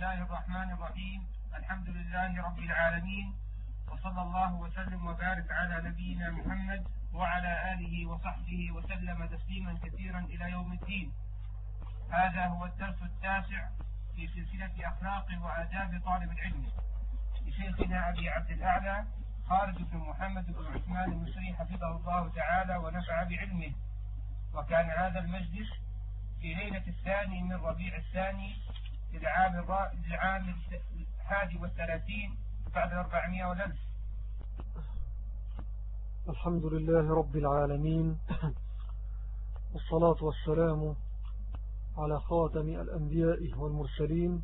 الله الرحمن الرحيم. الحمد لله رب العالمين، وصلى الله وسلم وبارك على نبينا محمد وعلى آله وصحبه وسلم تسليما كثيرا إلى يوم الدين. هذا هو الدرس التاسع في سلسلة أخلاق وآداب طالب العلم لشيخنا أبي عبد الأعلى خالد بن محمد بن عثمان المصري حفظه الله تعالى ونفع بعلمه. وكان هذا المجلس في ليلة الثاني من ربيع الثاني للعام 31 بعد 400 والألف. الحمد لله رب العالمين، والصلاة والسلام على خاتم الأنبياء والمرسلين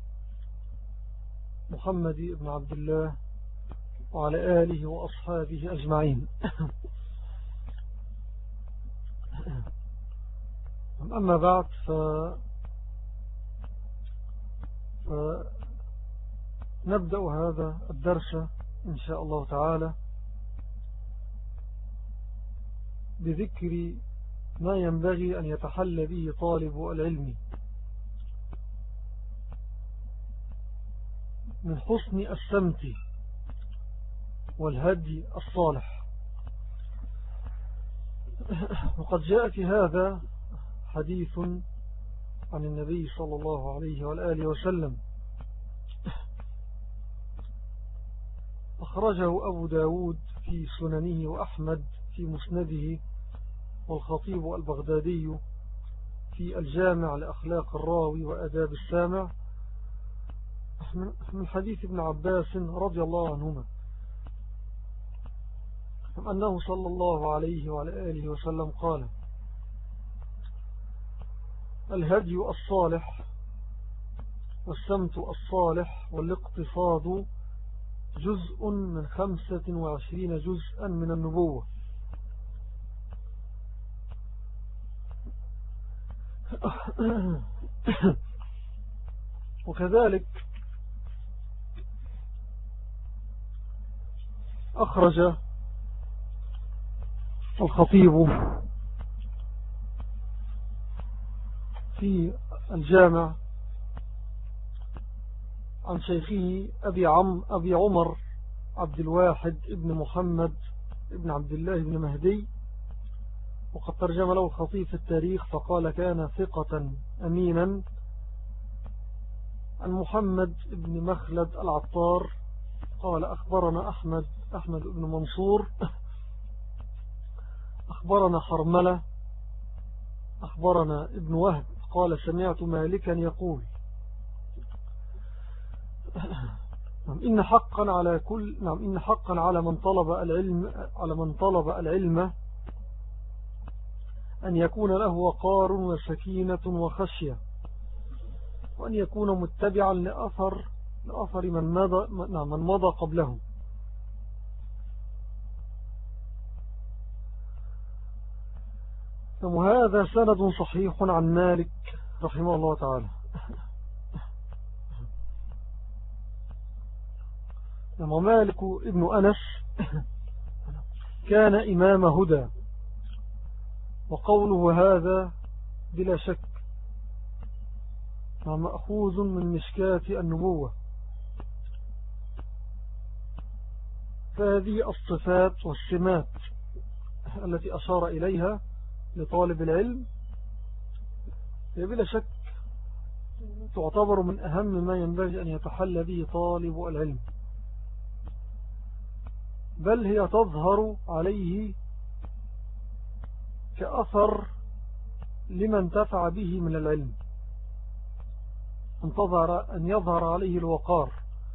محمد بن عبد الله وعلى آله وأصحابه أجمعين. أما بعد فنبدأ هذا الدرس إن شاء الله تعالى بذكر ما ينبغي أن يتحلى به طالب العلم من حسن السمت والهدي الصالح. وقد جاء في هذا حديث عن النبي صلى الله عليه وآله وسلم، أخرجه أبو داود في سننه وأحمد في مسنده والخطيب البغدادي في الجامع لأخلاق الراوي وأداب السامع من حديث ابن عباس رضي الله عنهما أنه صلى الله عليه وعلى آله وسلم قال: الهدي الصالح والسمت الصالح والاقتصاد جزء من 25 جزءا من النبوة. وكذلك أخرج الخطيب في الجامع عن شيخه أبي عمر عبد الواحد ابن محمد ابن عبد الله بن مهدي، وقد ترجم له الخطيب في التاريخ فقال: كان ثقة أمينا عن محمد ابن مخلد العطار قال: أخبرنا أحمد بن منصور أخبرنا حرملة أخبرنا ابن وهب قال: سمعت مالكا يقول: إن حقا على من طلب العلم أن يكون له وقار وسكينة وخشية، وأن يكون متبعا لأثر من مضى قبله. وهذا سند صحيح عن مالك رحمه الله تعالى. ومالك ابن أنس كان إمام هدى، وقوله هذا بلا شك مأخوذ من مشكاة النبوة. فهذه الصفات والسمات التي أشار إليها لطالب العلم بلا شك تعتبر من أهم ما ينبغي أن يتحلى به طالب العلم، بل هي تظهر عليه كأثر لمن انتفع به من العلم، أن يظهر عليه الوقار،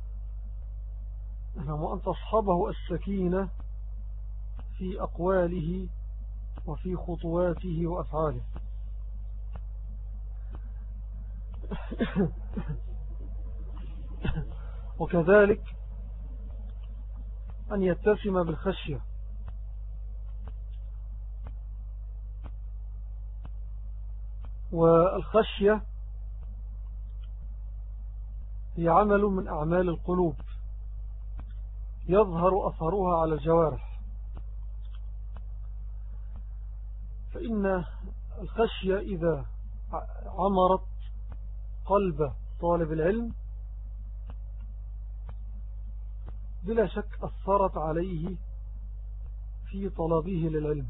وأن تصحبه السكينة في أقواله وفي خطواته وأفعاله. وكذلك أن يتسم بالخشية، والخشية هي عمل من أعمال القلوب يظهر أثرها على الجوارح. فإن الخشية إذا عمرت قلب طالب العلم بلا شك أثرت عليه في طلبه للعلم،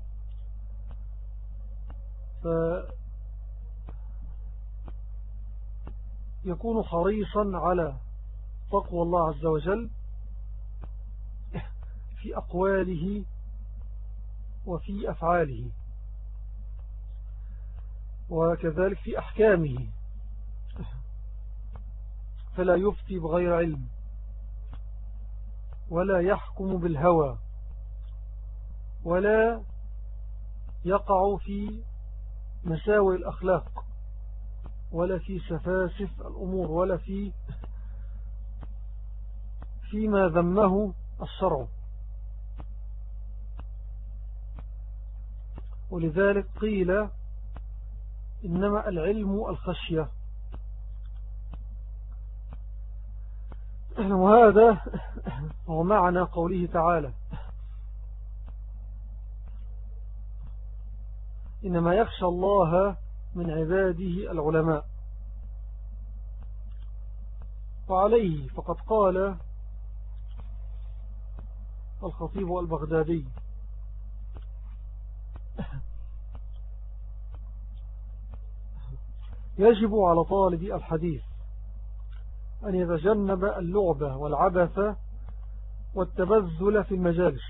فيكون حريصا على تقوى الله عز وجل في أقواله وفي أفعاله، وكذلك في أحكامه، فلا يفتي بغير علم ولا يحكم بالهوى ولا يقع في مساوئ الأخلاق ولا في سفاسف الأمور ولا فيما ذمه الشرع. ولذلك قيل إنما العلم الخشية. وهذا هو معنى قوله تعالى: إنما يخشى الله من عباده العلماء. وعليه فقد قال الخطيب البغدادي: يجب على طالب الحديث أن يتجنب اللعبة والعبث والتبذل في المجالس،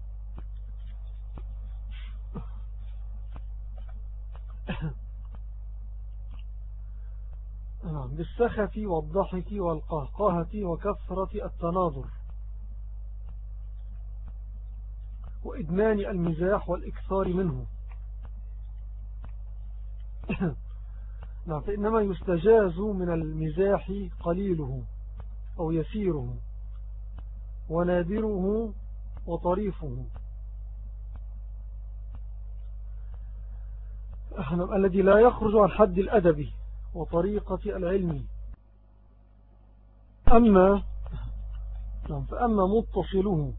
بالسخف والضحك والقهقهة وكثرة التناظر وإدمان المزاح والإكثار منه. فإنما يستجاز من المزاح قليله أو يسيره ونادره وطريفه، الذي لا يخرج عن حد الأدب وطريقة العلم. فأما متصله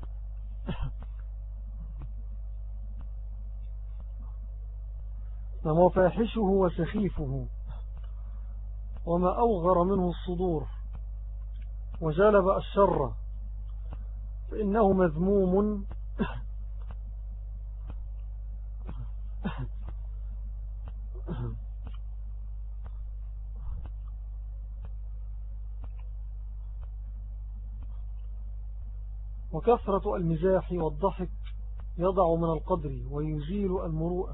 وفاحشه وسخيفه وما أوغر منه الصدور وجلب الشر فإنه مذموم وكثرة المزاح والضحك يضع من القدر ويزيل المروءة.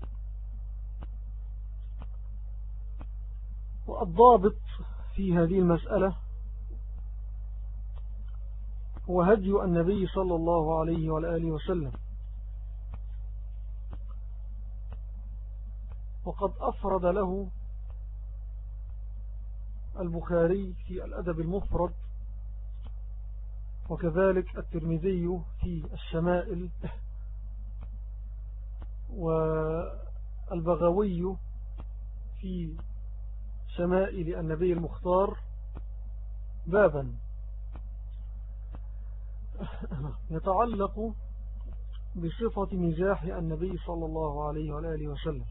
والضابط في هذه المسألة هو هدي النبي صلى الله عليه وآله وسلم. وقد أفرد له البخاري في الأدب المفرد، وكذلك الترمذي في الشمائل، والبغوي في شمائل النبي المختار، بابا يتعلق بصفة مزاح النبي صلى الله عليه وآله وسلم.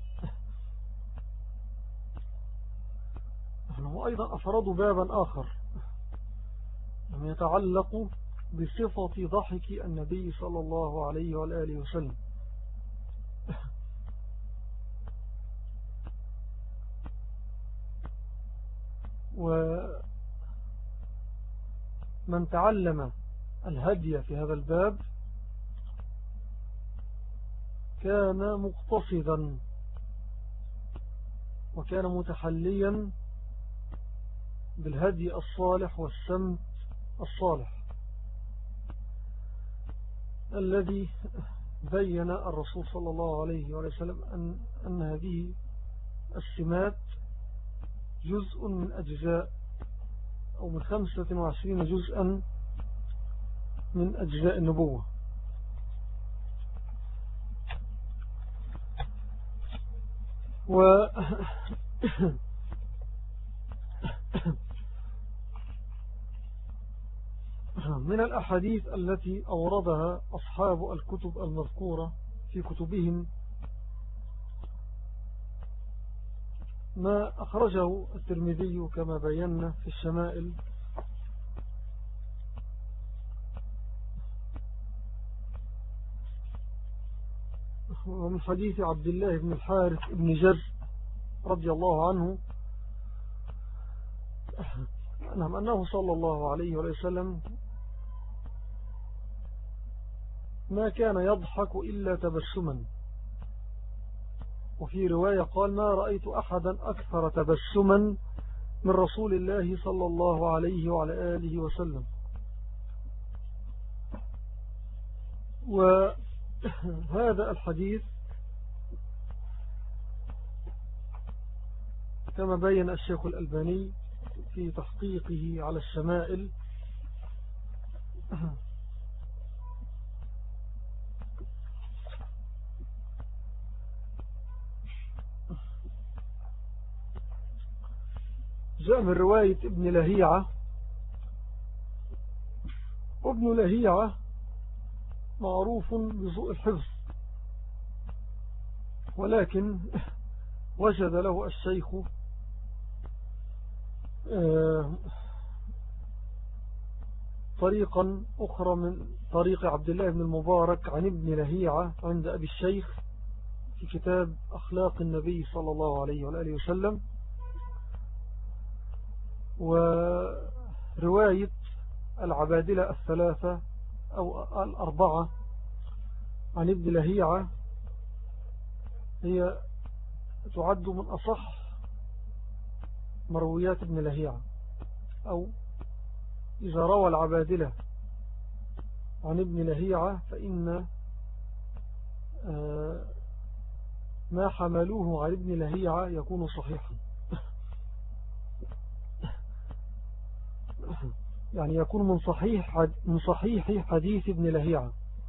وأيضا أفردوا بابا آخر يتعلق بصفة ضحك النبي صلى الله عليه وآله وسلم. ومن تعلم الهدي في هذا الباب كان مقتصدا وكان متحليا بالهدي الصالح والسمت الصالح الذي بين الرسول صلى الله عليه وسلم أن هذه السمات جزء من أجزاء أو من 25 جزءا من أجزاء النبوة. من الأحاديث التي أوردها أصحاب الكتب المذكورة في كتبهم ما أخرجه الترمذي كما بينا في الشمائل ومن حديث عبد الله بن الحارث بن جر رضي الله عنه نعم أنه صلى الله عليه وسلم ما كان يضحك إلا تبسما. وفي رواية قال ما رأيت أحدا أكثر تبسما من رسول الله صلى الله عليه وعلى آله وسلم. وهذا الحديث كما بين الشيخ الألباني في تحقيقه على الشمائل جاء من رواية ابن لهيعة. وابن لهيعة معروف بسوء الحفظ، ولكن وجد له الشيخ طريقا أخرى من طريق عبد الله بن المبارك عن ابن لهيعة عند أبي الشيخ في كتاب أخلاق النبي صلى الله عليه وآله وسلم. ورواية العبادلة الثلاثة أو الأربعة عن ابن لهيعة هي تعد من أصح مرويات ابن لهيعة، أو إذا روى العبادلة عن ابن لهيعة فإن ما حملوه عن ابن لهيعة يكون صحيحا، يعني يكون من صحيح حديث ابن لهيعة.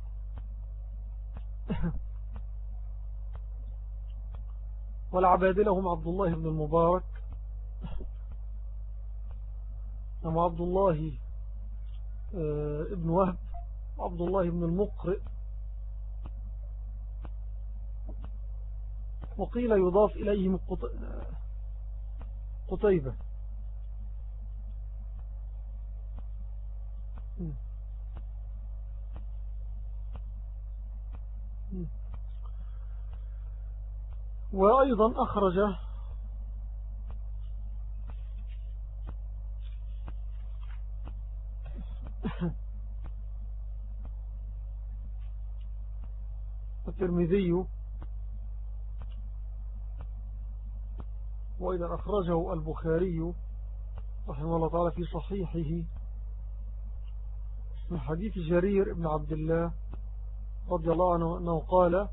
والعبادلة هم عبد الله بن المبارك وعبد الله ابن وهب وعبد الله بن المقرئ، وقيل يضاف إليهم قتيبة. وأيضا أخرج الترمذي، وأيضا أخرجه البخاري رحمه الله تعالى في صحيحه من حديث جرير بن عبد الله رضي الله عنه أنه قال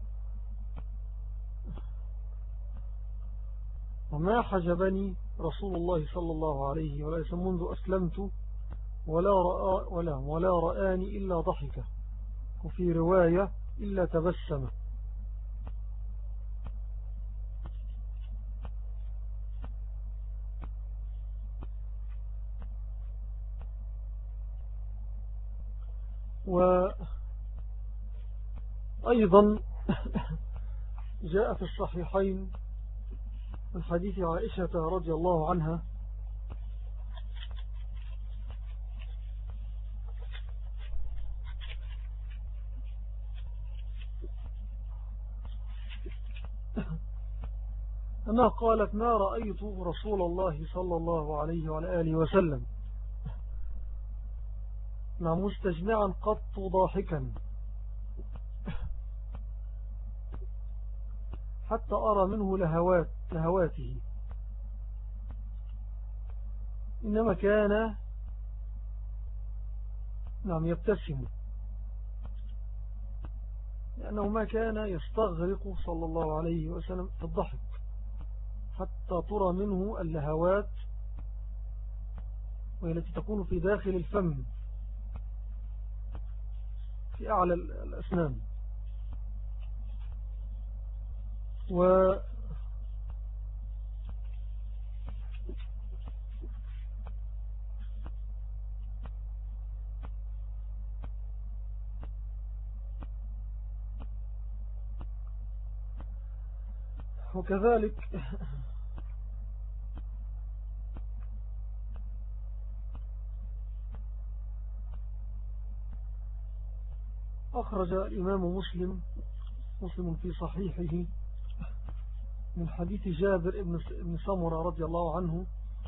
وما حجبني رسول الله صلى الله عليه وسلم منذ أسلمت ولا رآني إلا ضحكة، وفي رواية إلا تبسم. وأيضا جاء في الصحيحين من حديث عائشة رضي الله عنها أنها قالت ما رأيت رسول الله صلى الله عليه وعلى آله وسلم مستجمعا قط ضاحكا حتى أرى منه لهواته، إنما كان يبتسم، لأنه ما كان يستغرق صلى الله عليه وسلم في الضحك حتى ترى منه اللهوات، وهي التي تكون في داخل الفم في أعلى الأسنان. وكذلك أخرج الإمام مسلم مسلم في صحيحه من حديث جابر بن سمرة رضي الله عنه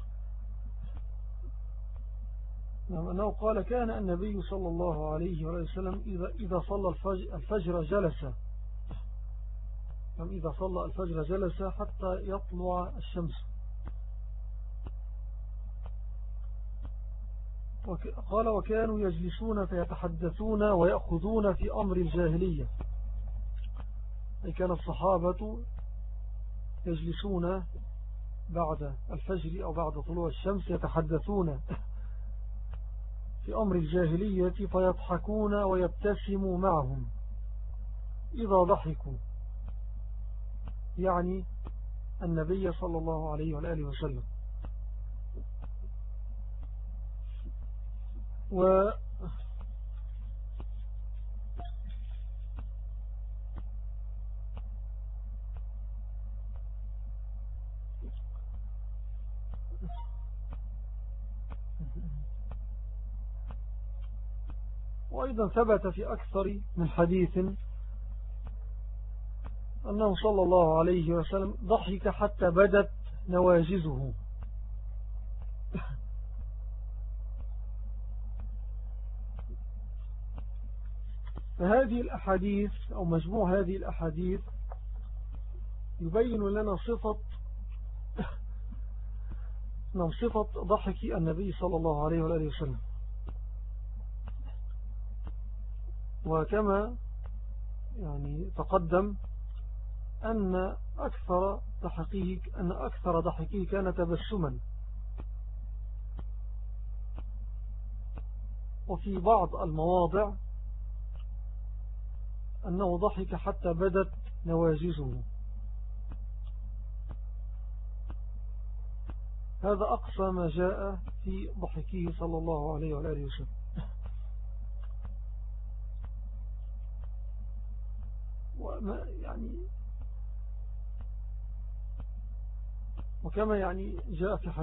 أنه قال كان النبي صلى الله عليه وسلم إذا صلى الفجر جلس، إذا صلى الفجر جلس حتى يطلع الشمس. قال وكانوا يجلسون فيتحدثون ويأخذون في أمر الجاهلية، أي كان الصحابة يجلسون بعد الفجر أو بعد طلوع الشمس يتحدثون في أمر الجاهلية فيضحكون ويبتسموا معهم إذا ضحكوا، يعني النبي صلى الله عليه وآله وسلم. وأيضا ثبت في أكثر من حديث أنه صلى الله عليه وسلم ضحك حتى بدت نواجزه. فهذه الأحاديث أو مجموع هذه الأحاديث يبين لنا صفة ضحك النبي صلى الله عليه وآله وسلم. وكما يعني تقدم أن أكثر ضحكه كان تبسما، وفي بعض المواضع أنه ضحك حتى بدت نواجزه. هذا أقصى ما جاء في ضحكه صلى الله عليه وآله وسلم. وكما يعني جاء في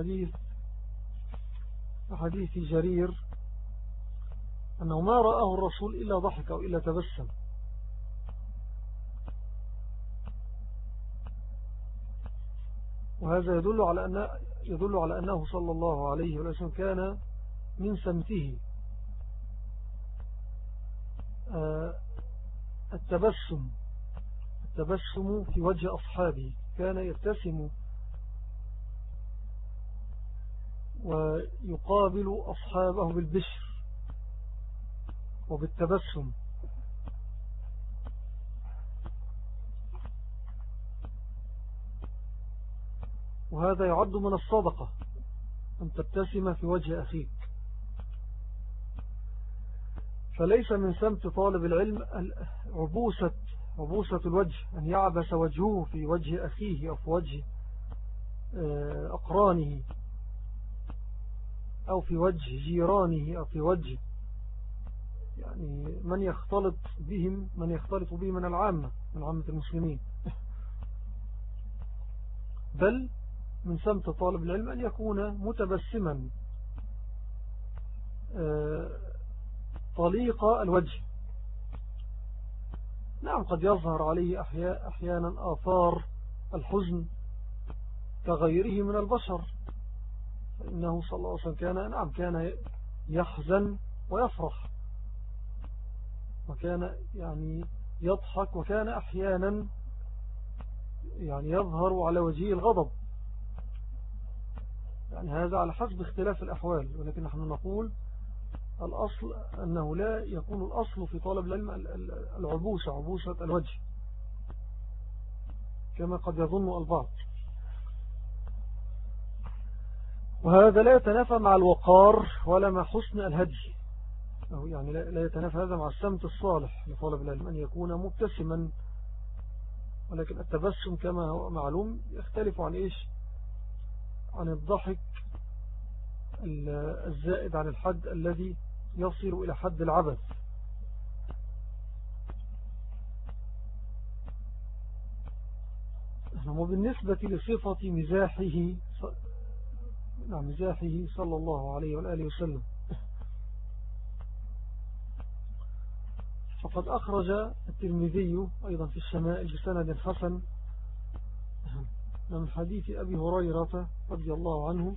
حديث جرير أنه ما رآه الرسول إلا ضحك أو إلا تبسم. وهذا يدل على أنه صلى الله عليه وسلم كان من سمته التبسم في وجه أصحابه، كان يبتسم ويقابل أصحابه بالبشر وبالتبسم. وهذا يعد من الصدقة أن تبتسم في وجه أخيك. فليس من سمت طالب العلم عبوسة الوجه، أن يعبس وجهه في وجه أخيه أو في وجه أقرانه أو في وجه جيرانه أو في وجه يعني من يختلط بهم من العامة، من عامة المسلمين. بل من سمت طالب العلم أن يكون متبسما طليق الوجه. نعم قد يظهر عليه أحيانا آثار الحزن كغيره من البشر، فإنه صلى الله عليه وسلم كان يحزن ويفرح، وكان يعني يضحك، وكان أحيانا يعني يظهر على وجهه الغضب. يعني هذا على حسب اختلاف الأحوال، ولكن نحن نقول الأصل أنه لا يكون الأصل في طالب العلم عبوسة الوجه كما قد يظن البعض. وهذا لا يتنافى مع الوقار ولا مع حسن الهدي، أو يعني لا يتنافى هذا مع السمت الصالح لطالب العلم أن يكون مبتسما. ولكن التبسم كما هو معلوم يختلف عن الضحك الزائد عن الحد الذي يصل إلى حد العبث. وبالنسبة لصفة مزاحه صلى الله عليه وآله وسلم، وقد أخرج الترمذي أيضا في الشمائل بسند حسن من حديث أبي هريرة رضي الله عنه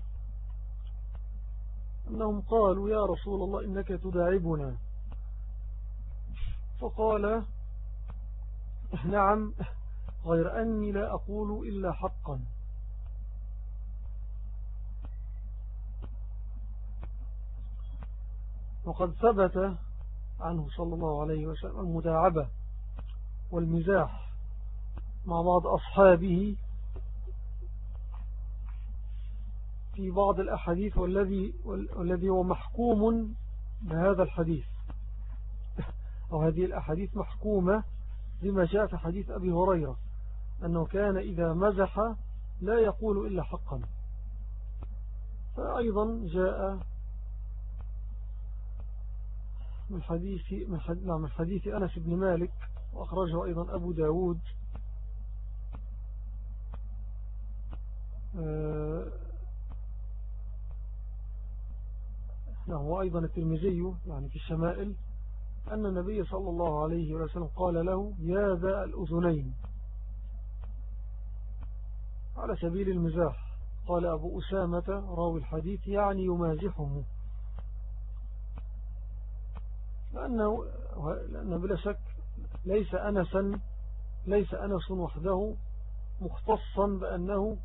أنهم قالوا يا رسول الله إنك تداعبنا، فقال نعم غير أني لا أقول إلا حقا. وقد ثبت عنه صلى الله عليه وسلم المداعبة والمزاح مع بعض أصحابه في بعض الأحاديث والذي هو محكوم بهذا الحديث، أو هذه الأحاديث محكومة بما جاء في حديث أبي هريرة أنه كان إذا مزح لا يقول إلا حقا. فأيضا جاء من حديث أنس بن مالك وأخرجه أيضا أبو داود وأيضا الترمذي يعني في الشمائل أن النبي صلى الله عليه وسلم قال له يا ذا الأذنين على سبيل المزاح. قال أبو أسامة راوي الحديث يعني يمازحه، لأنه بلا شك ليس أنس وحده مختصا بأنه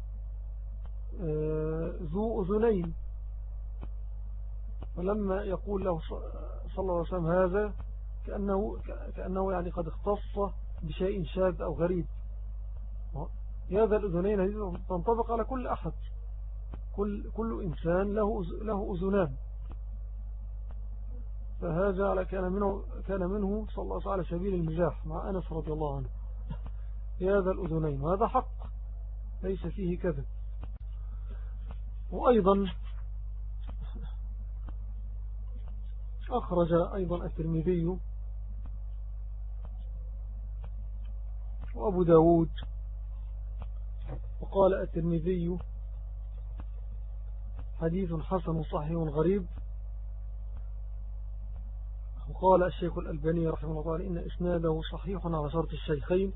ذو أذنين، ولما يقول له صلى الله عليه وسلم هذا كأنه يعني قد اختص بشيء شاذ أو غريب. هذا الأذنين هذه تنطبق على كل أحد، كل إنسان له أذنان، فهذا كان منه صلى الله عليه وسلم على سبيل المزاح مع أنس رضي الله عنه هذا الأذنين، وهذا حق ليس فيه كذب. وأيضا أخرج أيضا الترمذي وأبو داود، وقال الترمذي حديث حسن صحيح غريب. وقال الشيخ الألباني رحمه الله تعالى إن إسناده صحيح على شرط الشيخين.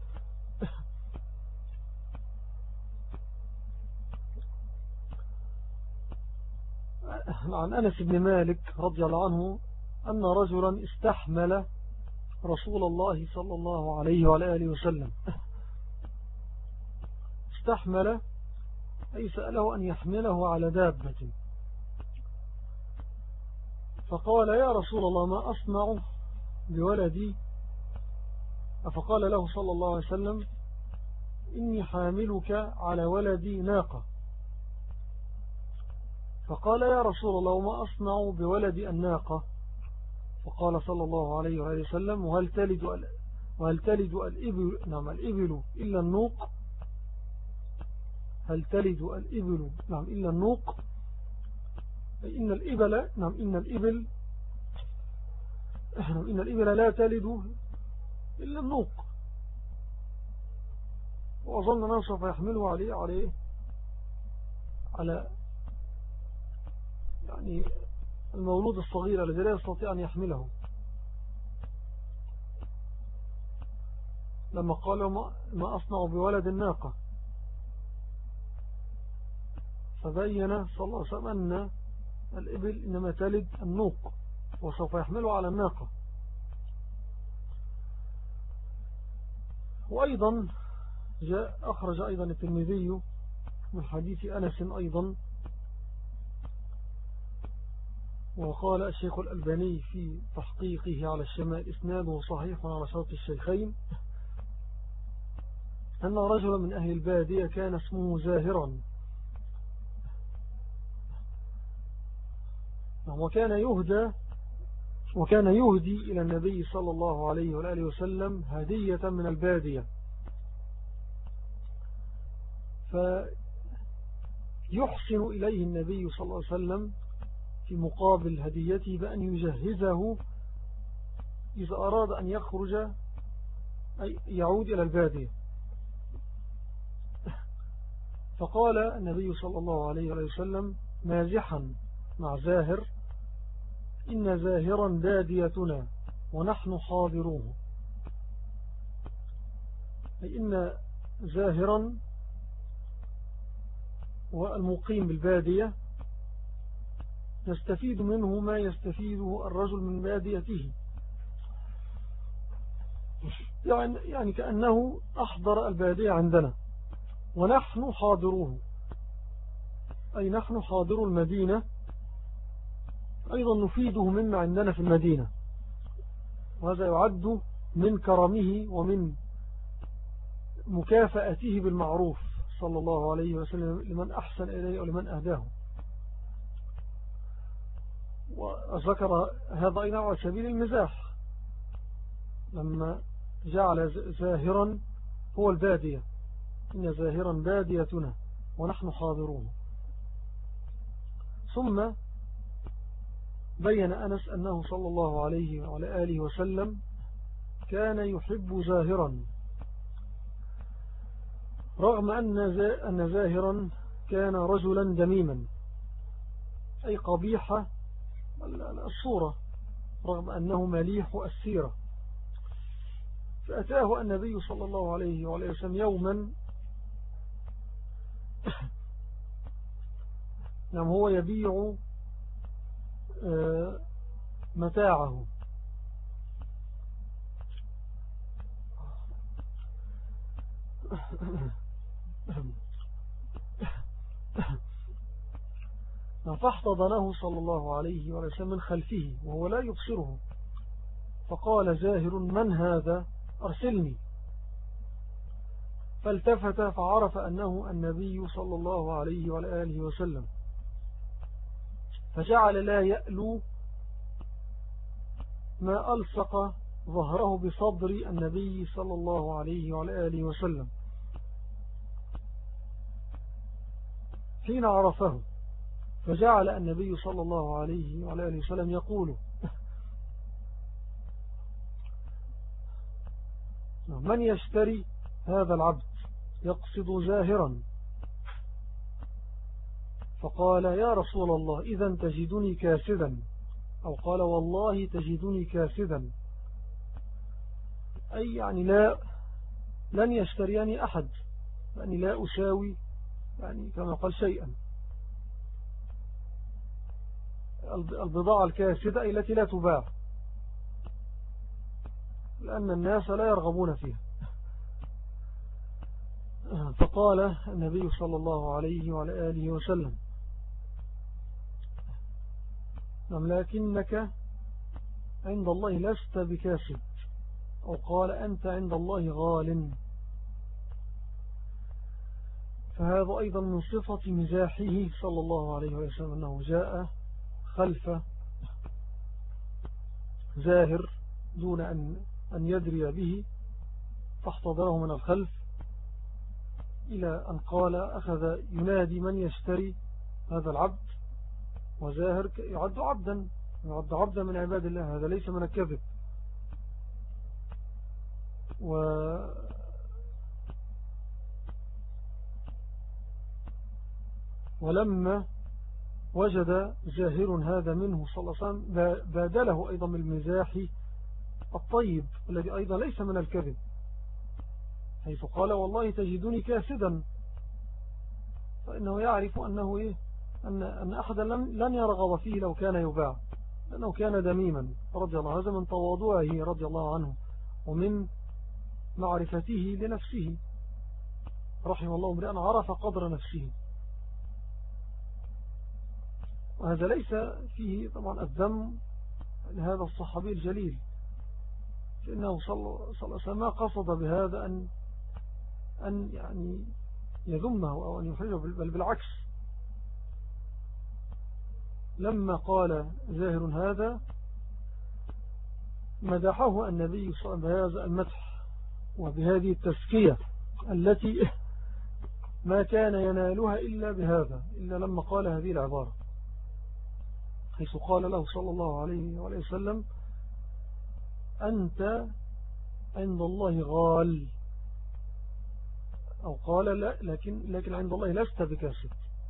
عن أنس بن مالك رضي الله عنه أن رجلا استحمل رسول الله صلى الله عليه وآله وسلم. استحمل أي سأله أن يحمله على دابة، فقال يا رسول الله ما أصنع بولدي؟ فقال له صلى الله عليه وسلم إني حاملك على ولدي ناقة. فقال يا رسول الله ما أصنع بولد الناقة؟ فقال صلى الله عليه وسلم وهل تلد الإبل الإبل إلا النوق؟ هل تلد الإبل إلا النوق؟ إن الإبل لا تلد إلا النوق. وأظن أنه سوف يحمله على يعني المولود الصغير الذي لا يستطيع أن يحمله. لما قال ما أصنع بولد الناقة، فبين صلى الله عليه وسلم أن الإبل إنما تلد النوق وسوف يحمله على الناقة. وأيضا أخرج أيضا الترمذي من حديث أنس أيضا، وقال الشيخ الألباني في تحقيقه على الشمال إسناده صحيح على شرط الشيخين أن رجلا من أهل البادية كان اسمه زاهرا، وكان يهدي إلى النبي صلى الله عليه وآله وسلم هدية من البادية، فيحسن إليه النبي صلى الله عليه وسلم في مقابل هديته بأن يجهزه إذا أراد أن يخرج أي يعود إلى البادية. فقال النبي صلى الله عليه وسلم مازحا مع زاهر إن زاهرا باديتنا ونحن حاضروه. أي إن زاهرا والمقيم بالبادية يستفيد منه ما يستفيده الرجل من باديته، يعني كأنه أحضر البادية عندنا ونحن حاضروه، أي نحن حاضر المدينة أيضا نفيده مما عندنا في المدينة. وهذا يعد من كرمه ومن مكافأته بالمعروف صلى الله عليه وسلم لمن أحسن إليه ولمن أهداه. وذكر هذا أيضا على سبيل المزاح لما جعل زاهرا هو البادية، إن زاهرا باديتنا ونحن حاضرون. ثم بين أنس أنه صلى الله عليه وعلى آله وسلم كان يحب زاهرا، رغم أن زاهرا كان رجلا دميما أي قبيح الصورة، رغم أنه مليح السيرة. فأتاه النبي صلى الله عليه وسلم يوما نعم هو يبيع متاعه، فاحتضنه صلى الله عليه وسلم من خلفه وهو لا يبصره، فقال زاهر من هذا أرسلني، فالتفت فعرف أنه النبي صلى الله عليه وآله وسلم، فجعل لا يألو ما ألصق ظهره بصدر النبي صلى الله عليه وآله وسلم حين عرفه، فجعل النبي صلى الله عليه وآله وسلم يقول من يشتري هذا العبد، يقصد زاهرا. فقال يا رسول الله إذن تجدني كاسدا، أو قال والله تجدني كاسدا، أي يعني لن يشتريني أحد، لأني لا أساوي يعني كما قال شيئا. البضاعة الكاسدة أي التي لا تباع، لأن الناس لا يرغبون فيها. فقال النبي صلى الله عليه وعلى آله وسلم لكنك عند الله لست بكاسد، أو قال أنت عند الله غال. فهذا أيضا من صفة مزاحه صلى الله عليه وسلم أنه جاء خلف زاهر دون أن يدري به، فاحتضره من الخلف إلى أن قال أخذ ينادي من يشتري هذا العبد، وزاهر يعد عبدا من عباد الله، هذا ليس من الكذب. ولما وجد زاهر هذا منه صلى الله عليه وسلم بادله أيضا من المزاح الطيب الذي أيضا ليس من الكذب، حيث قال والله تجدني كاسدا، فإنه يعرف أنه أن أحدا لن يرغب فيه لو كان يباع، لأنه كان دميما رضي الله، هذا من تواضعه رضي الله عنه ومن معرفته لنفسه، رحمه الله امرئ عرف قدر نفسه. وهذا ليس فيه طبعا الذم لهذا الصحابي الجليل، لأنه صلى الله عليه وسلم ما قصد بهذا أن يعني يذمه أو أن يحرجه، بل بالعكس، لما قال زاهر هذا مدحه النبي صلى الله عليه وسلم بهذا المدح وبهذه التزكية التي ما كان ينالها إلا بهذا، إلا لما قال هذه العبارة، حيث قال له صلى الله عليه وسلم أنت عند الله غال، أو قال لا لكن عند الله لست بكاسد.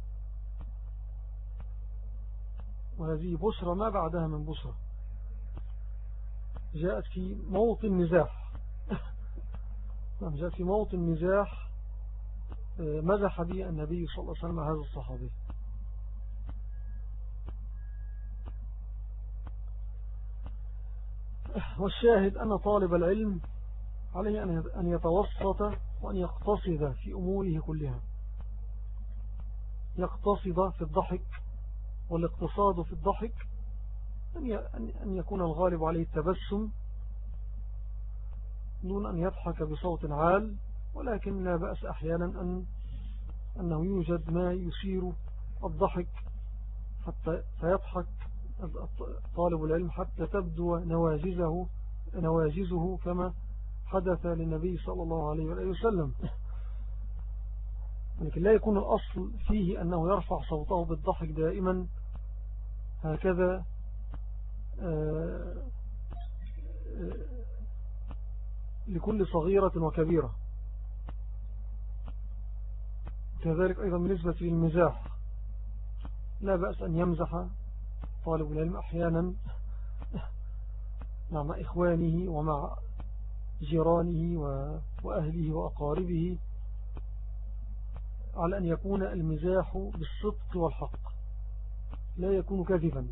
وهذه بشرى ما بعدها من بشرى، جاءت في موطن مزاح جاء في موطن مزاح مزح به النبي صلى الله عليه وسلم هذا الصحابي. والشاهد أن طالب العلم عليه أن يتوسط وأن يقتصد في أموره كلها، يقتصد في الضحك، والاقتصاد في الضحك أن يكون الغالب عليه التبسم دون أن يضحك بصوت عال، ولكن لا بأس أحيانا أنه يوجد ما يثير الضحك حتى فيضحك طالب العلم حتى تبدو نواجزه كما حدث للنبي صلى الله عليه وسلم. لكن لا يكون الأصل فيه أنه يرفع صوته بالضحك دائما هكذا لكل صغيرة وكبيرة. كذلك أيضا بالنسبة للمزاح لا بأس أن يمزح طالب العلم أحيانا مع إخوانه ومع جيرانه وأهله وأقاربه، على أن يكون المزاح بالصدق والحق لا يكون كذبا،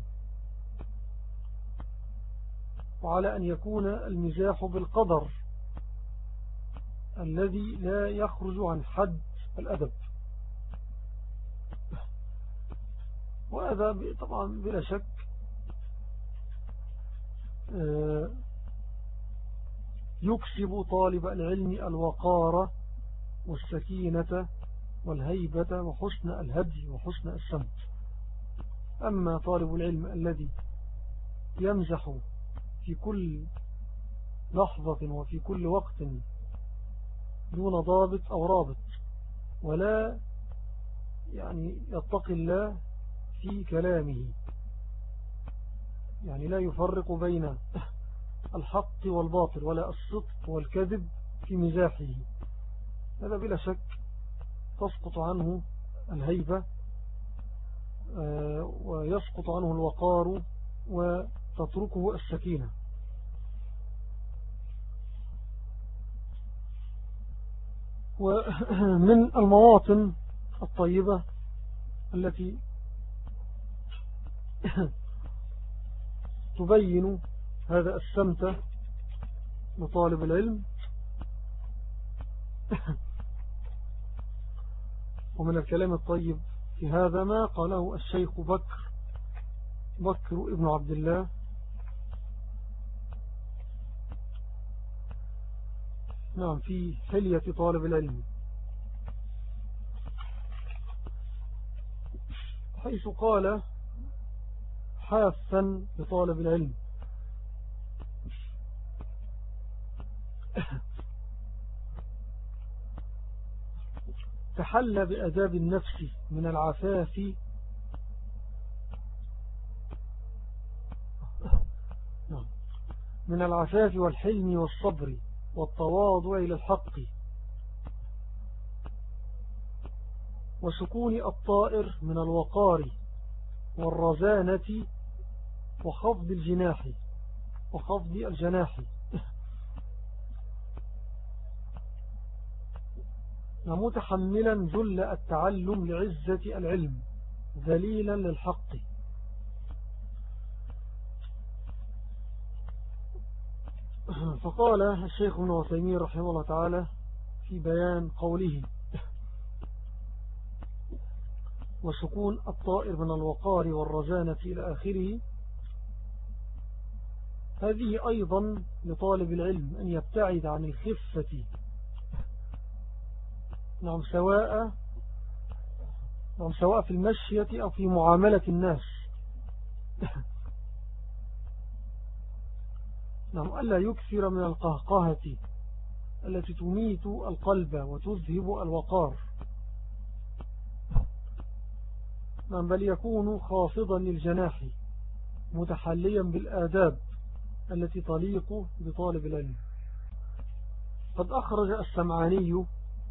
وعلى أن يكون المزاح بالقدر الذي لا يخرج عن حد الأدب. وهذا طبعا بلا شك يكسب طالب العلم الوقار والسكينة والهيبة وحسن الهدي وحسن السمت. أما طالب العلم الذي يمزح في كل لحظة وفي كل وقت دون ضابط أو رابط، ولا يعني يتقي الله في كلامه، يعني لا يفرق بين الحق والباطل ولا الصدق والكذب في مزاحه، هذا بلا شك تسقط عنه الهيبة ويسقط عنه الوقار وتتركه السكينة. ومن المواطن الطيبة التي تبين هذا السمت لطالب العلم ومن الكلام الطيب في هذا ما قاله الشيخ بكر ابن عبد الله نعم في حلية طالب العلم، حيث قال حافا لطالب العلم: تحلى بأداب النفس من العفاف والحلم والصبر والتواضع إلى الحق وسكون الطائر من الوقار والرزانة وخفض الجناح متحملا ذل التعلم لعزة العلم ذليلا للحق. فقال الشيخ ابن عثيمين رحمه الله تعالى في بيان قوله وسكون الطائر من الوقار والرزانة إلى آخره: هذه أيضا لطالب العلم أن يبتعد عن الخفة، نعم سواء في المشية أو في معاملة الناس، نعم ألا يكثر من القهقهة التي تميت القلب وتذهب الوقار، نعم بل يكون خافضا للجناح متحليا بالآداب التي تليق بطالب العلم. قد أخرج السمعاني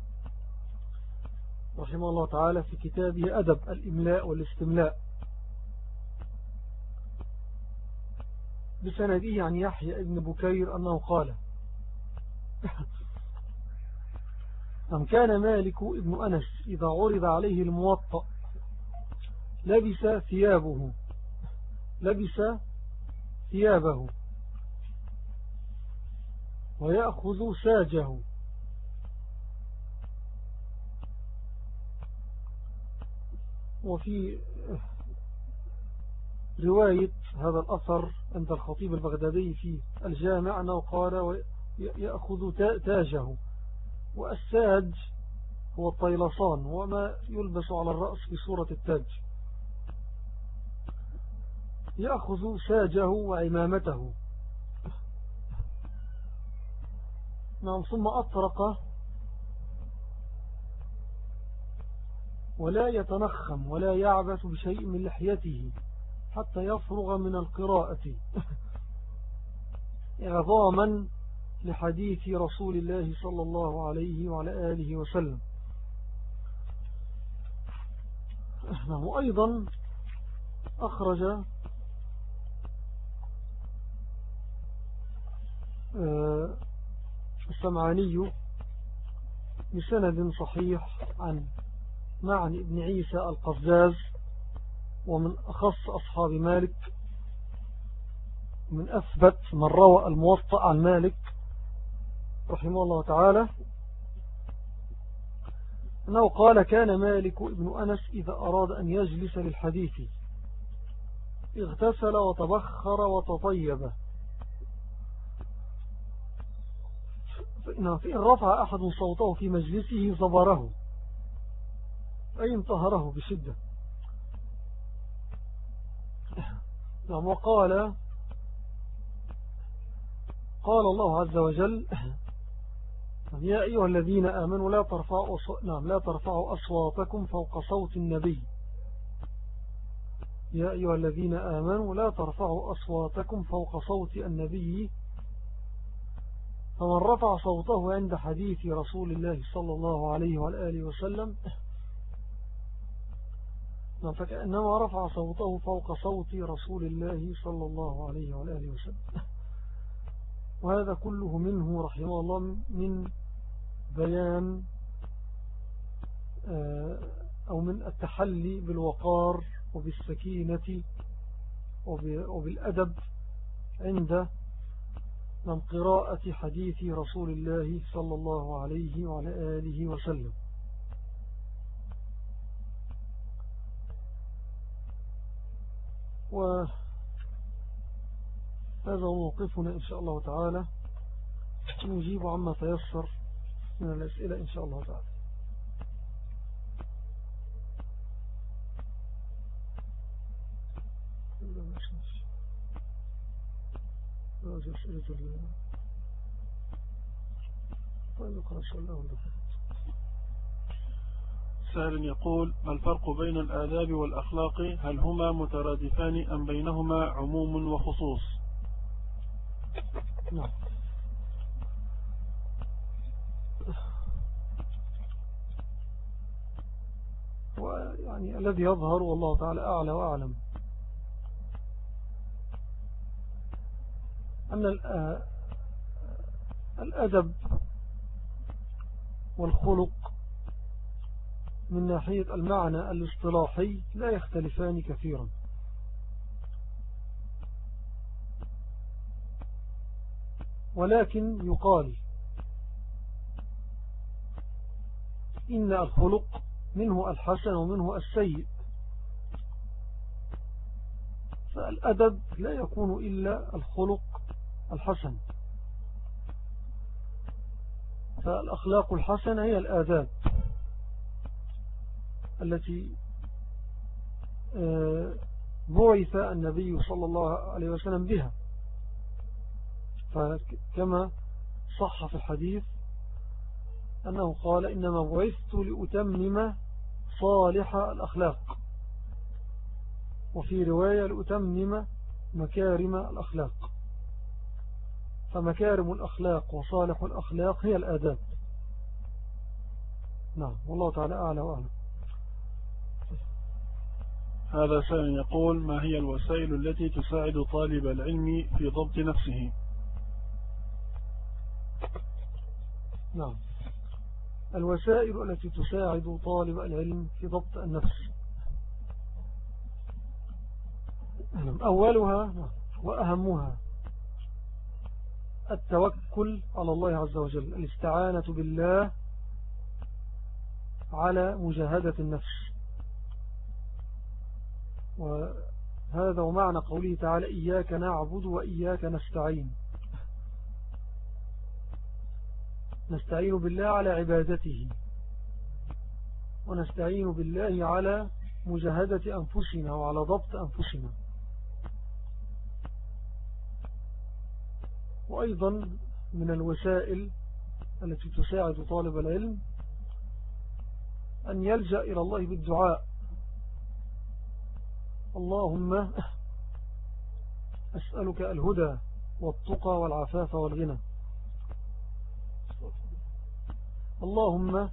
رحمه الله تعالى في كتابه أدب الإملاء والاستملاء بسنده عن يحيى ابن بكير أنه قال: أم كان مالك ابن أنس إذا عرض عليه الموطأ لبس ثيابه ويأخذ ساجه. وفي رواية هذا الأثر عند الخطيب البغدادي في الجامع أنه قال يأخذ تاجه. والساج هو الطيلسان وما يلبس على الرأس في صورة التاج. يأخذ ساجه وعمامته. نعم. ثم أطرق ولا يتنخم ولا يعبث بشيء من لحيته حتى يفرغ من القراءة إعظاما لحديث رسول الله صلى الله عليه وعلى آله وسلم. وأيضا أخرج السمعاني بسند صحيح عن معن ابن عيسى القفزاز ومن أخص أصحاب مالك من أثبت من روى الموطأ عن مالك رحمه الله تعالى أنه قال كان مالك ابن أنس إذا أراد أن يجلس للحديث اغتسل وتبخر وتطيب، فإن رفع أحد صوته في مجلسه زبره أي انتهره بشدة. وقال الله عز وجل يا أيها الذين آمنوا لا ترفعوا أصواتكم فوق صوت النبي. يا أيها الذين آمنوا لا ترفعوا أصواتكم فوق صوت النبي. فمن رفع صوته عند حديث رسول الله صلى الله عليه وآله وسلم فكأنما رفع صوته فوق صوت رسول الله صلى الله عليه وآله وسلم. وهذا كله منه رحمه الله من بيان أو من التحلي بالوقار وبالسكينة وبالأدب عند من قراءة حديث رسول الله صلى الله عليه وعلى آله وسلم. وهذا موقفنا إن شاء الله تعالى، نجيب عما تيسر من الأسئلة إن شاء الله تعالى. سائل يقول: ما الفرق بين الآداب والأخلاق؟ هل هما مترادفان أم بينهما عموم وخصوص؟ نعم. ويعني الذي يظهر والله تعالى أعلى وأعلم أن الأدب والخلق من ناحية المعنى الاصطلاحي لا يختلفان كثيرا، ولكن يقال إن الخلق منه الحسن ومنه السيء، فالأدب لا يكون إلا الخلق الحسن، فالأخلاق الحسنة هي الآداب التي بعث النبي صلى الله عليه وسلم بها، فكما صح في الحديث أنه قال إنما بعثت لأتمم صالح الأخلاق، وفي رواية لأتمم مكارم الأخلاق، فمكارم الأخلاق وصالح الأخلاق هي الآداب. نعم، والله تعالى أعلى وأعلم. هذا سائل يقول: ما هي الوسائل التي تساعد طالب العلم في ضبط نفسه؟ نعم. الوسائل التي تساعد طالب العلم في ضبط النفس. أولها وأهمها التوكل على الله عز وجل، الاستعانة بالله على مجاهدة النفس. وهذا ومعنى قوله تعالى إياك نعبد وإياك نستعين. نستعين بالله على عبادته، ونستعين بالله على مجاهدة أنفسنا وعلى ضبط أنفسنا. وأيضا من الوسائل التي تساعد طالب العلم أن يلجأ إلى الله بالدعاء. اللهم أسألك الهدى والتقى والعفاف والغنى. اللهم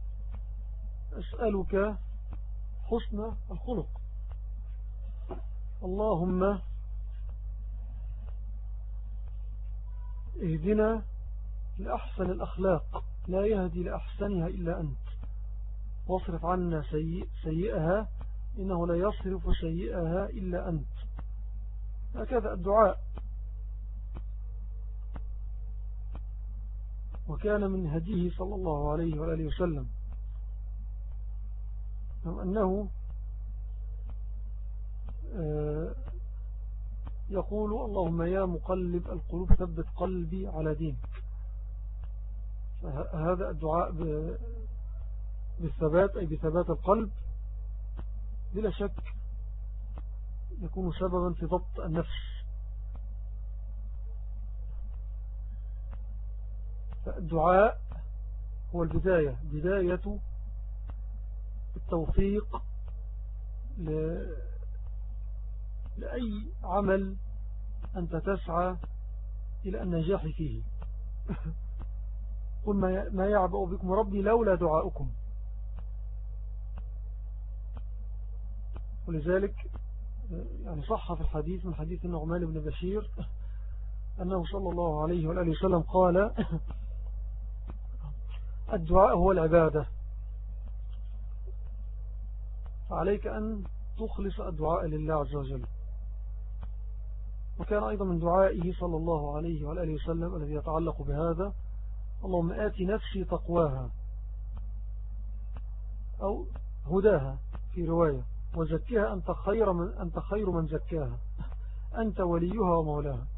أسألك حسن الخلق. اللهم اهدنا لأحسن الأخلاق لا يهدي لأحسنها إلا أنت، واصرف عنا سيئها إنه لا يصرف سيئها إلا أنت. هكذا الدعاء. وكان من هديه صلى الله عليه وآله وسلم أنه يقول اللهم يا مقلب القلوب ثبت قلبي على دينك. هذا الدعاء بالثبات أي بثبات القلب بلا شك يكون سببا في ضبط النفس. فالدعاء هو البداية، بداية التوفيق لأي عمل أنت تسعى إلى النجاح فيه. قل ما يعبأ بكم ربي لولا دعاؤكم. ولذلك يعني صح في الحديث من حديث النعمان بن بشير أنه صلى الله عليه وآله وسلم قال الدعاء هو العبادة، فعليك أن تخلص الدعاء لله عز وجل. وكان أيضا من دعائه صلى الله عليه وآله وسلم الذي يتعلق بهذا اللهم آتي نفسي تقواها أو هداها في رواية وزكيها أنت خير من زكاها أنت وليها ومولاها.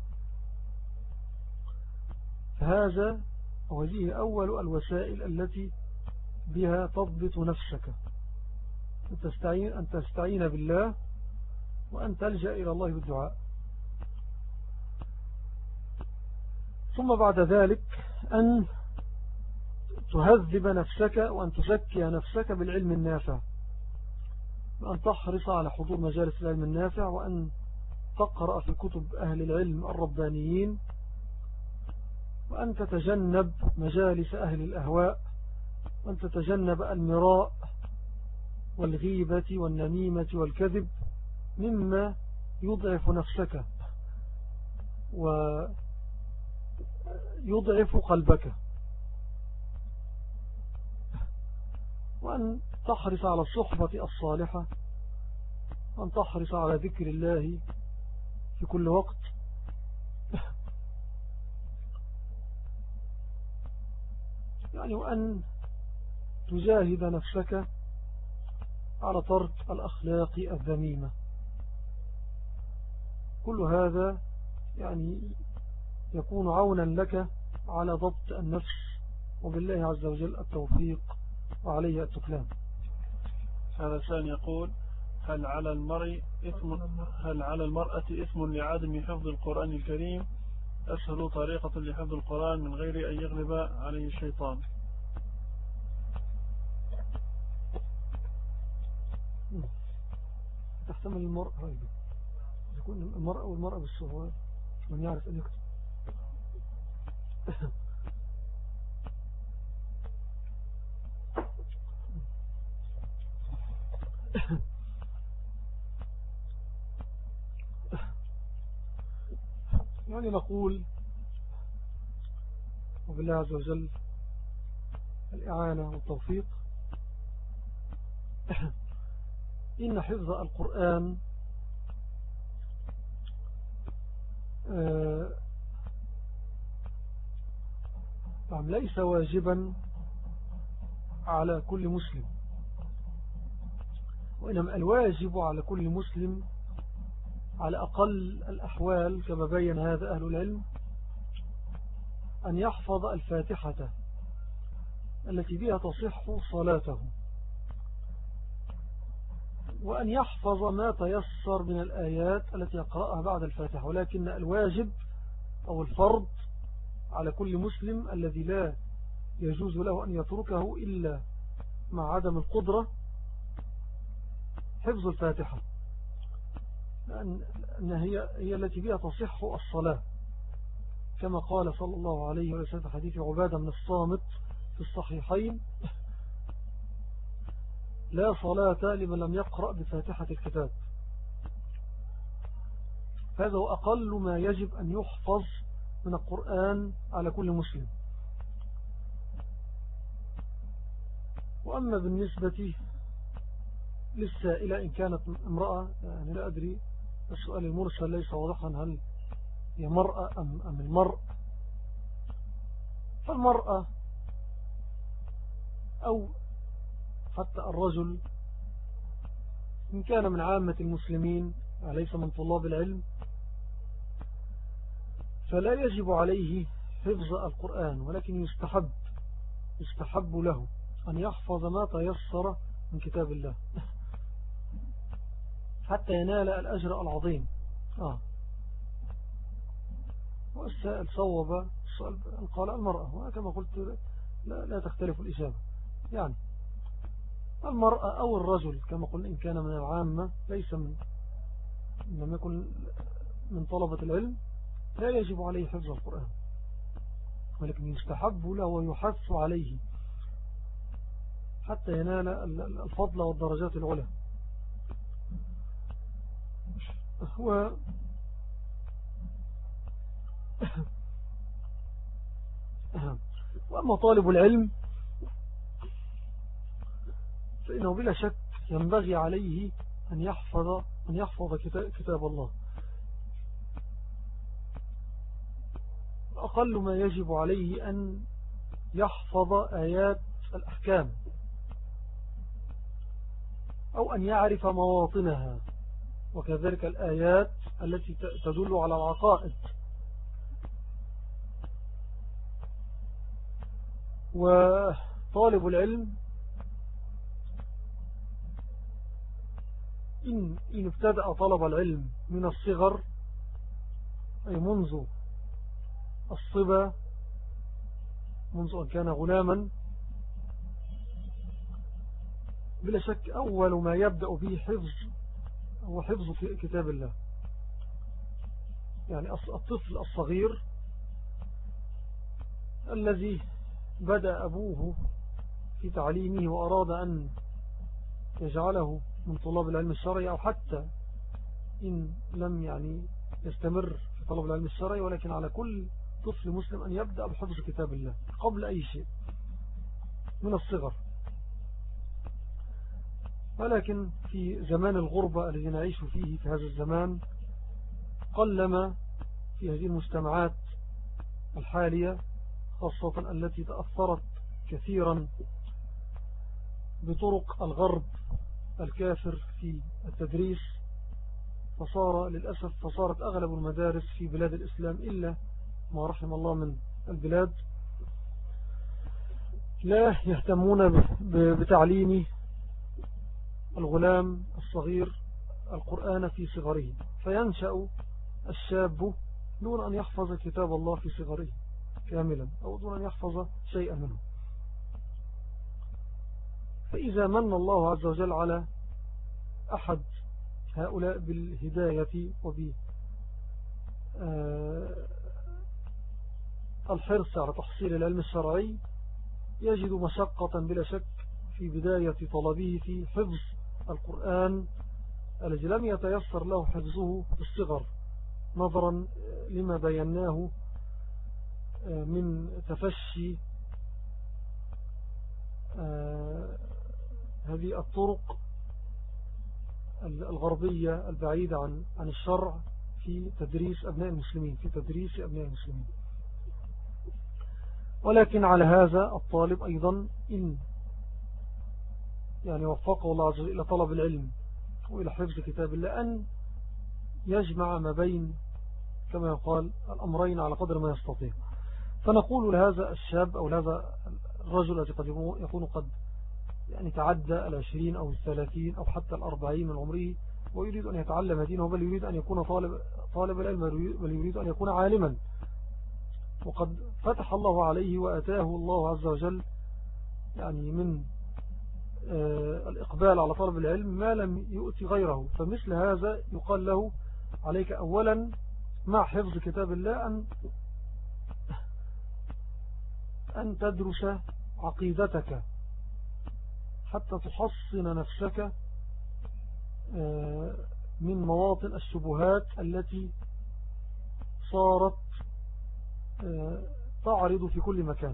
فهذا وهذه أول الوسائل التي بها تضبط نفسك، أن تستعين بالله وأن تلجأ إلى الله بالدعاء. ثم بعد ذلك أن تهذب نفسك وأن تزكي نفسك بالعلم النافع، وأن تحرص على حضور مجالس العلم النافع، وأن تقرأ في كتب أهل العلم الربانيين، وأن تتجنب مجالس أهل الأهواء، وأن تتجنب المراء والغيبة والنميمة والكذب مما يضعف نفسك ويضعف قلبك، وأن تحرص على الصحبة الصالحة، وأن تحرص على ذكر الله في كل وقت، يعني وأن تجاهد نفسك على ترك الأخلاق الذميمة. كل هذا يعني يكون عونا لك على ضبط النفس، وبالله عز وجل التوفيق وعليه التكلام. هذا ثاني يقول هل على المرأة إثم لعدم حفظ القرآن الكريم؟ أسهل طريقة لحفظ القرآن من غير أن يغلب عليه الشيطان. تحتمل المرأة أيضا، يكون المرأة والمرأة بالصغار من يعرف أن يكتب. يعني نقول وبالله عز وجل الإعانة والتوفيق. إن حفظ القرآن ليس واجبا على كل مسلم، وإنما الواجب على كل مسلم على أقل الأحوال كما بين هذا أهل العلم أن يحفظ الفاتحة التي بها تصح صلاته، وأن يحفظ ما تيسر من الآيات التي يقرأها بعد الفاتحة. ولكن الواجب أو الفرض على كل مسلم الذي لا يجوز له أن يتركه إلا مع عدم القدرة حفظ الفاتحة، لأن هي التي بها تصح الصلاة، كما قال صلى الله عليه وسلم في حديث عبادة من الصامت في الصحيحين: لا صلاة لمن لم يقرأ بفاتحة الكتاب. فهذا هو أقل ما يجب أن يحفظ من القرآن على كل مسلم. وأما بالنسبة للسائلة إن كانت امرأة، يعني لا أدري، السؤال المرسل ليس واضحا هل هي مرأة أم المرء. فالمرأة أو حتى الرجل إن كان من عامة المسلمين وليس من طلاب العلم فلا يجب عليه حفظ القرآن، ولكن يستحب له أن يحفظ ما تيسر من كتاب الله حتى ينال الأجر العظيم. والسائل صوب السؤال قال المرأة، وكما قلت لا تختلف الإجابة. يعني المرأة أو الرجل كما قلنا إن كان من العامة ليس لم يكن من طلبة العلم لا يجب عليه حفظ القرآن، ولكن يستحب له ويحث عليه حتى ينال الفضل والدرجات العلى. وأما طالب العلم فإنه بلا شك ينبغي عليه أن يحفظ كتاب الله. أقل ما يجب عليه أن يحفظ آيات الأحكام أو أن يعرف مواطنها، وكذلك الآيات التي تدل على العقائد. وطالب العلم إن ابتدأ طلب العلم من الصغر أي منذ الصبا، منذ أن كان غلاما، بلا شك أول ما يبدأ به هو حفظ كتاب الله. يعني الطفل الصغير الذي بدأ أبوه في تعليمه وأراد أن يجعله من طلاب العلم الشرعي، أو حتى إن لم يعني يستمر في طلب العلم الشرعي، ولكن على كل طفل مسلم أن يبدأ بحفظ كتاب الله قبل أي شيء من الصغر. ولكن في زمان الغربة الذي نعيش فيه في هذا الزمان قلما في هذه المجتمعات الحالية، خاصة التي تأثرت كثيرا بطرق الغرب الكافر في التدريس، فصارت أغلب المدارس في بلاد الإسلام إلا ما رحم الله من البلاد لا يهتمون بتعليم الغلام الصغير القرآن في صغره، فينشأ الشاب دون أن يحفظ كتاب الله في صغره كاملا، أو دون أن يحفظ شيئا منه. فإذا من الله عز وجل على أحد هؤلاء بالهداية وبالحرص على تحصيل العلم الشرعي، يجد مشقة بلا شك في بداية طلبه في حفظ القرآن الذي لم يتيسر له حفظه في الصغر، نظرا لما بيناه من تفشي هذه الطرق الغربية البعيدة عن الشرع في تدريس أبناء المسلمين، ولكن على هذا الطالب أيضا إن يعني وفقه الله عز وجل إلى طلب العلم وإلى حفظ كتاب الله أن يجمع ما بين كما يقال الأمرين على قدر ما يستطيع. فنقول لهذا الشاب أو لهذا الرجل الذي قد يكون قد يعني تعدى 20 أو 30 أو حتى 40 من عمره ويريد أن يتعلم دينه، بل يريد أن يكون طالب العلم، بل يريد أن يكون عالما، وقد فتح الله عليه وأتاه الله عز وجل يعني من الإقبال على طلب العلم ما لم يؤتي غيره. فمثل هذا يقال له عليك أولا مع حفظ كتاب الله أن تدرس عقيدتك حتى تحصن نفسك من مواطن الشبهات التي صارت تعرض في كل مكان.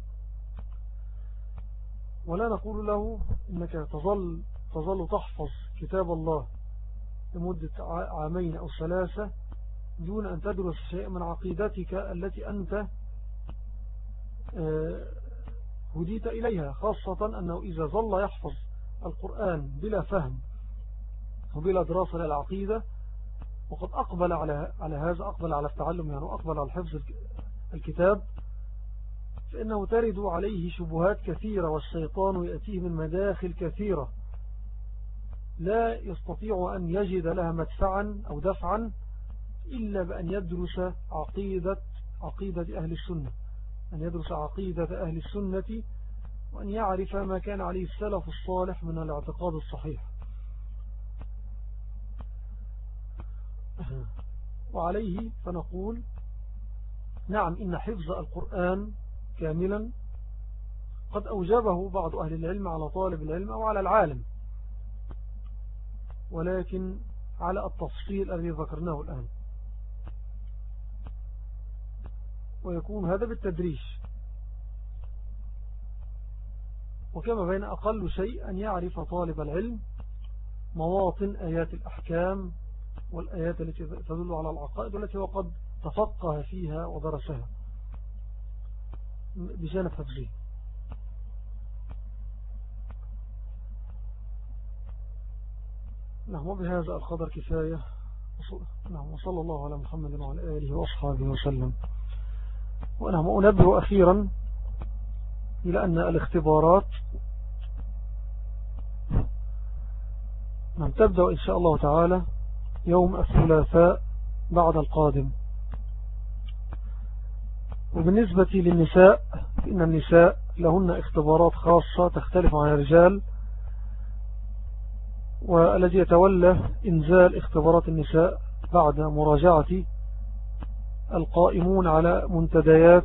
ولا نقول له إنك تظل تحفظ كتاب الله لمدة 2 أو 3 دون أن تدرس شيء من عقيدتك التي أنت هديت إليها، خاصة أنه إذا ظل يحفظ القرآن بلا فهم وبلا دراسة للعقيدة وقد أقبل على هذا، أقبل على التعلم يعني أقبل على حفظ الكتاب، فإنه ترد عليه شبهات كثيرة والشيطان يأتيه من مداخل كثيرة لا يستطيع أن يجد لها مدفعا أو دفعا إلا بأن يدرس عقيدة أهل السنة، أن يدرس عقيدة أهل السنة وأن يعرف ما كان عليه السلف الصالح من الاعتقاد الصحيح. وعليه فنقول نعم إن حفظ القرآن كاملا قد أوجبه بعض أهل العلم على طالب العلم أو على العالم، ولكن على التفصيل الذي ذكرناه الآن، ويكون هذا بالتدريج. وكما بين أقل شيء أن يعرف طالب العلم مواطن آيات الأحكام والآيات التي تدل على العقائد والتي هو قد تفقه فيها ودرسها بجانب حفظه. نعم، وبهذا القدر كفاية. نعم، وصلى الله على محمد وعلى آله وأصحابه وسلم. ونعم، أنبه أخيرا إلى أن الاختبارات تبدأ إن شاء الله تعالى يوم الثلاثاء بعد القادم. وبالنسبة للنساء فإن النساء لهن اختبارات خاصة تختلف عن الرجال، والذي يتولى إنزال اختبارات النساء بعد مراجعة القائمون على منتديات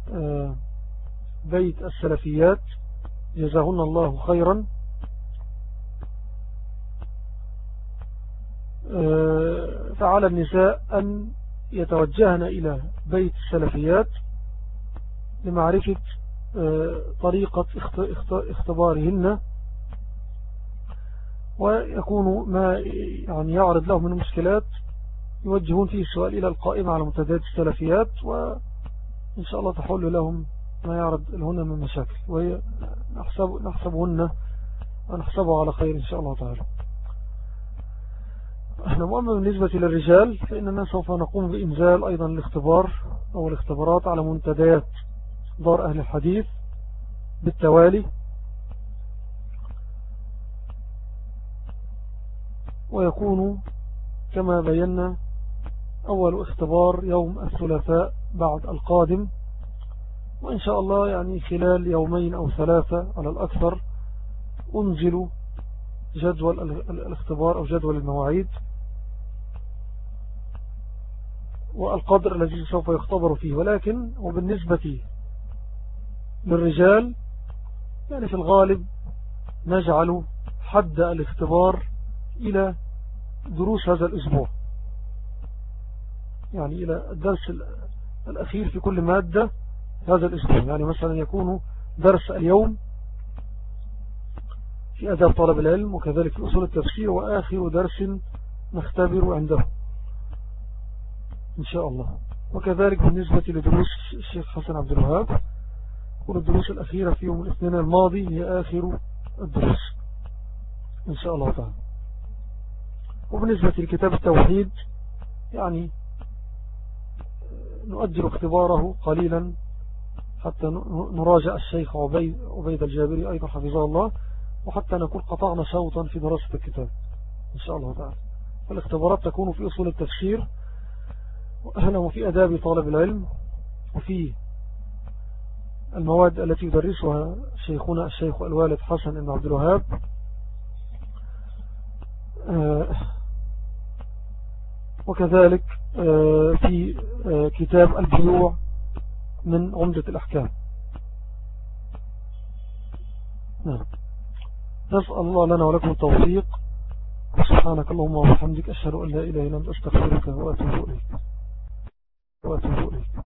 بيت السلفيات جزاهن الله خيرا. فعلى النساء أن يتوجهن إلى بيت السلفيات لمعرفة طريقة اختبارهن، ويكون ما يعني يعرض لهم من المشكلات يوجهون فيه السؤال إلى القائمة على منتديات السلفيات، وإن شاء الله تحل لهم ما يعرض لهن من مشاكل، ونحسبهن ونحسبه على خير إن شاء الله تعالى. أما بالنسبة للرجال فإننا سوف نقوم بإنزال أيضا الاختبار أو الاختبارات على منتديات دار أهل الحديث بالتوالي، ويكون كما بينا أول اختبار يوم الثلاثاء بعد القادم، وإن شاء الله يعني خلال 2 أو 3 على الأكثر أنزل جدول الاختبار أو جدول المواعيد والقدر الذي سوف يختبر فيه. ولكن وبالنسبة للرجال يعني في الغالب نجعل حد الاختبار إلى دروس هذا الأسبوع، يعني إلى الدرس الأخير في كل مادة هذا الأسبوع. يعني مثلا يكون درس اليوم في أداب طلب العلم، وكذلك في أصول التفسير، وآخر درس نختبر عنده إن شاء الله. وكذلك بالنسبة لدروس الشيخ حسن عبد الوهاب، والدروس الأخيرة في يوم الاثنين الماضي هي آخر الدروس إن شاء الله تعالى. وبالنسبة لكتاب التوحيد يعني نؤجل اختباره قليلا حتى نراجع الشيخ عبيد الجابري أيضا حفظه الله، وحتى نكون قطعنا شوطا في دراسة الكتاب إن شاء الله تعالى. فالاختبارات تكون في أصول التفسير وأهلا، وفي أداب طالب العلم، وفي المواد التي يدرسها شيخنا الشيخ الوالد حسن بن عبد الوهاب، وكذلك في كتاب البيوع من عمدة الأحكام. نسأل الله لنا ولكم التوفيق. سبحانك اللهم وبحمدك، أشهد أن لا إله إلا أنت، أستغفرك وأتوب إليك.